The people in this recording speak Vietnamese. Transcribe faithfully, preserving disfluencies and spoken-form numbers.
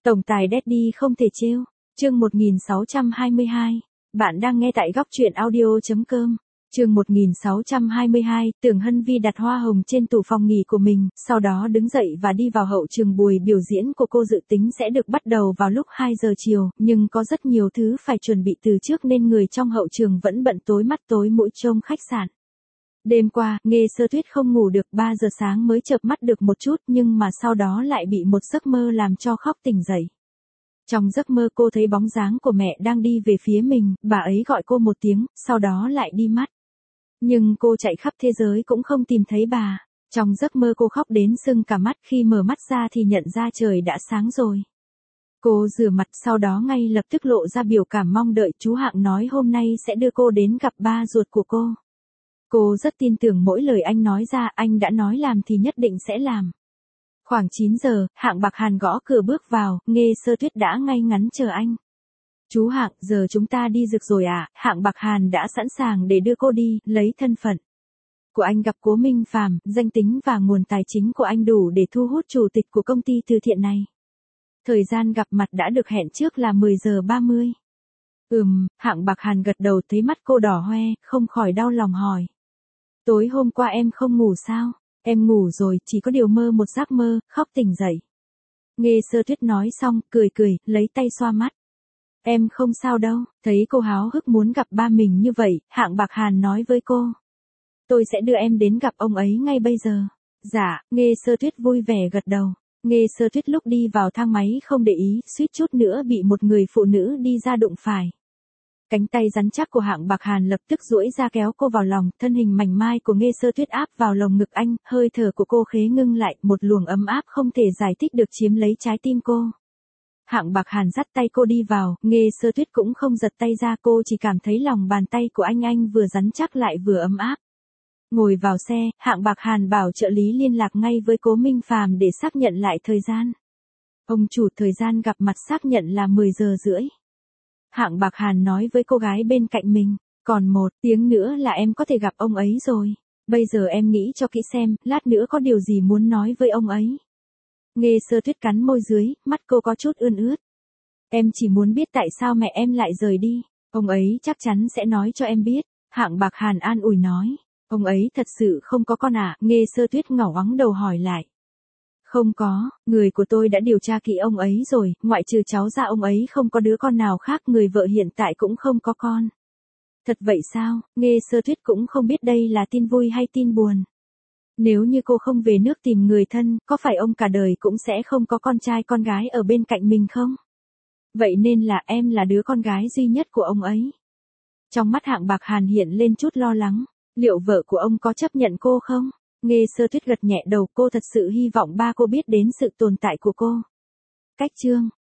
Tổng tài Daddy không thể trêu. Chương một nghìn sáu trăm hai mươi hai. Bạn đang nghe tại góc truyện audio chấm com. Chương một nghìn sáu trăm hai mươi hai, Tưởng Hân Vi đặt hoa hồng trên tủ phòng nghỉ của mình, sau đó đứng dậy và đi vào hậu trường. Buổi biểu diễn của cô dự tính sẽ được bắt đầu vào lúc hai giờ chiều, nhưng có rất nhiều thứ phải chuẩn bị từ trước nên người trong hậu trường vẫn bận tối mắt tối mũi trông khách sạn. Đêm qua, Nghê Sơ Tuyết không ngủ được, ba giờ sáng mới chợp mắt được một chút, nhưng mà sau đó lại bị một giấc mơ làm cho khóc tỉnh dậy. Trong giấc mơ cô thấy bóng dáng của mẹ đang đi về phía mình, bà ấy gọi cô một tiếng, sau đó lại đi mất. Nhưng cô chạy khắp thế giới cũng không tìm thấy bà. Trong giấc mơ cô khóc đến sưng cả mắt, khi mở mắt ra thì nhận ra trời đã sáng rồi. Cô rửa mặt, sau đó ngay lập tức lộ ra biểu cảm mong đợi. Chú Hạng nói hôm nay sẽ đưa cô đến gặp ba ruột của cô. Cô rất tin tưởng mỗi lời anh nói ra, anh đã nói làm thì nhất định sẽ làm. Khoảng chín giờ, Hạng Bạc Hàn gõ cửa bước vào, Nghê Sơ Tuyết đã ngay ngắn chờ anh. Chú Hạng, giờ chúng ta đi rực rồi à? Hạng Bạc Hàn đã sẵn sàng để đưa cô đi, lấy thân phận của anh gặp Cố Minh Phàm, danh tính và nguồn tài chính của anh đủ để thu hút chủ tịch của công ty từ thiện này. Thời gian gặp mặt đã được hẹn trước là mười giờ ba mươi. Ừm, Hạng Bạc Hàn gật đầu, thấy mắt cô đỏ hoe, không khỏi đau lòng hỏi. Tối hôm qua em không ngủ sao? Em ngủ rồi, chỉ có điều mơ một giấc mơ, khóc tỉnh dậy. Nghê Sơ Tuyết nói xong, cười cười, lấy tay xoa mắt. Em không sao đâu. Thấy cô háo hức muốn gặp ba mình như vậy, Hạng Bạc Hàn nói với cô. Tôi sẽ đưa em đến gặp ông ấy ngay bây giờ. Dạ, Nghê Sơ Tuyết vui vẻ gật đầu. Nghê Sơ Tuyết lúc đi vào thang máy không để ý, suýt chút nữa bị một người phụ nữ đi ra đụng phải. Cánh tay rắn chắc của Hạng Bạc Hàn lập tức duỗi ra kéo cô vào lòng, thân hình mảnh mai của Nghê Sơ Tuyết áp vào lồng ngực anh, hơi thở của cô khế ngưng lại, một luồng ấm áp không thể giải thích được chiếm lấy trái tim cô. Hạng Bạc Hàn dắt tay cô đi vào, Nghê Sơ Tuyết cũng không giật tay ra, cô chỉ cảm thấy lòng bàn tay của anh anh vừa rắn chắc lại vừa ấm áp. Ngồi vào xe, Hạng Bạc Hàn bảo trợ lý liên lạc ngay với Cố Minh Phàm để xác nhận lại thời gian. Ông chủ, thời gian gặp mặt xác nhận là mười giờ rưỡi. Hạng Bạc Hàn nói với cô gái bên cạnh mình, còn một tiếng nữa là em có thể gặp ông ấy rồi. Bây giờ em nghĩ cho kỹ xem, lát nữa có điều gì muốn nói với ông ấy. Nghê Sơ Tuyết cắn môi dưới, mắt cô có chút ươn ướt. Em chỉ muốn biết tại sao mẹ em lại rời đi. Ông ấy chắc chắn sẽ nói cho em biết. Hạng Bạc Hàn an ủi nói. Ông ấy thật sự không có con à? Nghê Sơ Tuyết ngẩng ngoắng đầu hỏi lại. Không có, người của tôi đã điều tra kỹ ông ấy rồi, ngoại trừ cháu ra ông ấy không có đứa con nào khác, người vợ hiện tại cũng không có con. Thật vậy sao? Nghê Sơ Tuyết cũng không biết đây là tin vui hay tin buồn. Nếu như cô không về nước tìm người thân, có phải ông cả đời cũng sẽ không có con trai con gái ở bên cạnh mình không? Vậy nên là em là đứa con gái duy nhất của ông ấy. Trong mắt Hạng Bạc Hàn hiện lên chút lo lắng, liệu vợ của ông có chấp nhận cô không? Nghê Sơ Tuyết gật nhẹ đầu, cô thật sự hy vọng ba cô biết đến sự tồn tại của cô. Cách chương